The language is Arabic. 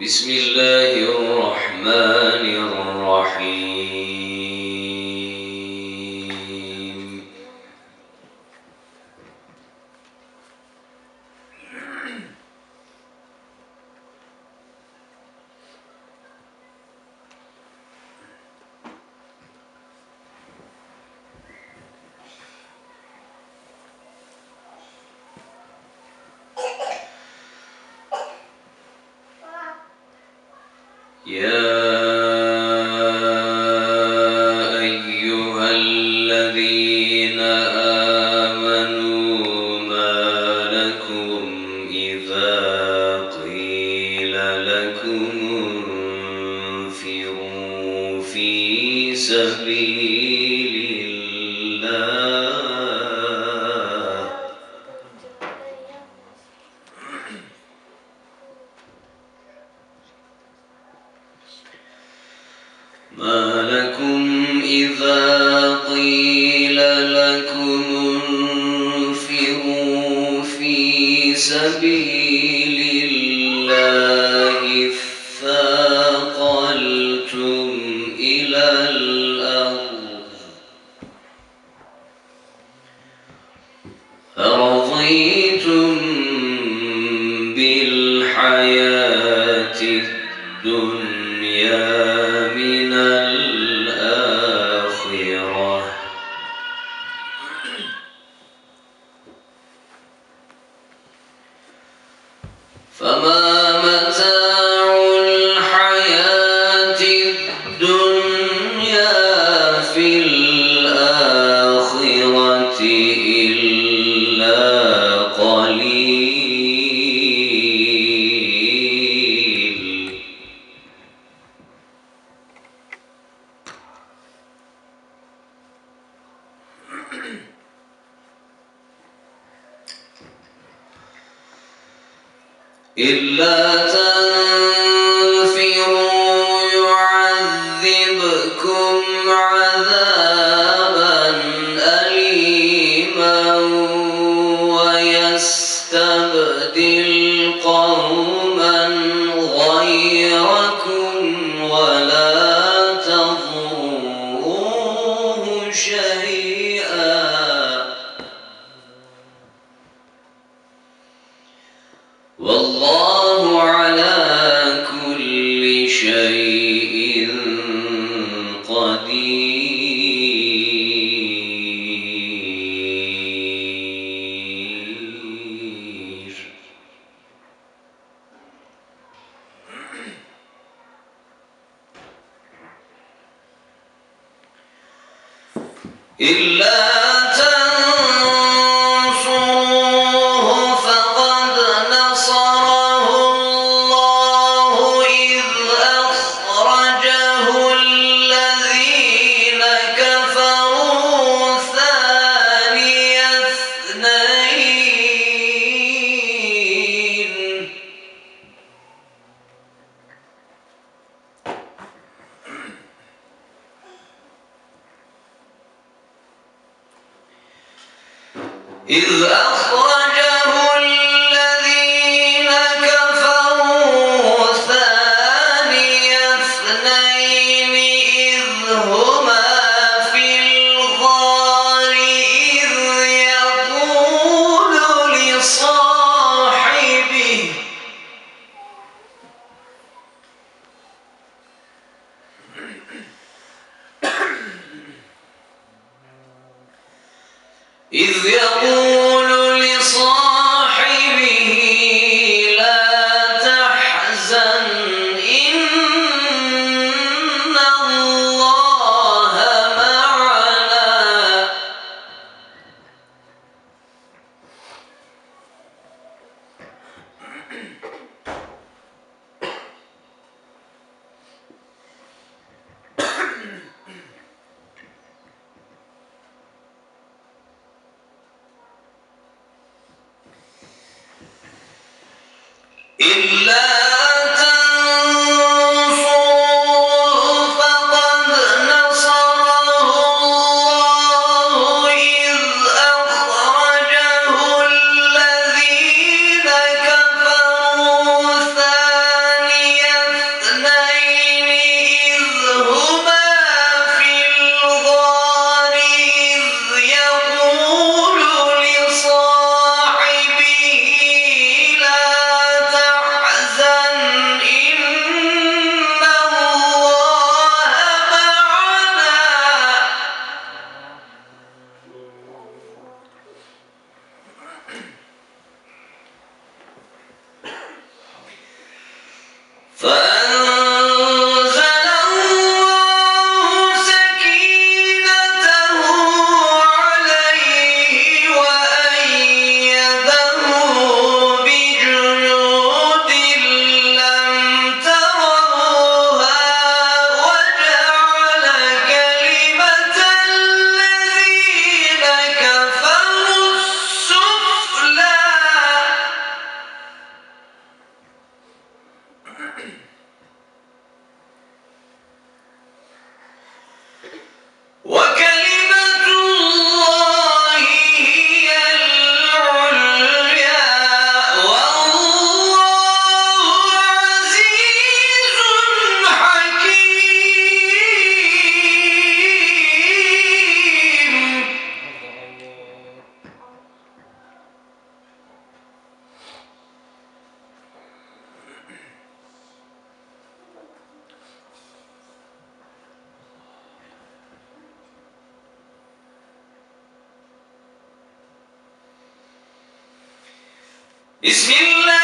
بسم الله الرحمن الرحيم. يا أيها الذين آمنوا ما لكم إذا قيل لكم انفروا في سبيل الله ما لكم إذا قيل لكم انفروا في سبيل الله اثاقلتم إلى الأرض أرضيتم بالحياة الدنيا من الآخرة فما متاع الحياة الدنيا في الآخرة إلا قليل. إلا تنفروا يعذبكم عذابا أليما ويستبدل قوما غيركم ولا تضروه شيئا والله على كل شيء قدير. إلا تنصروه فقد نصره الله إذ أخرجه الذين كفروا ثاني اثنين إذ أخرجه الذين كفروا ثاني اثنين إذ هما في الغار إذ يقول فأنزل الله سكينته عليه وأيده بجنود لم تروها وجعل كلمة الذين كفروا السفلى وكلمة الله هي العليا والله عزيز حكيم. بسم الله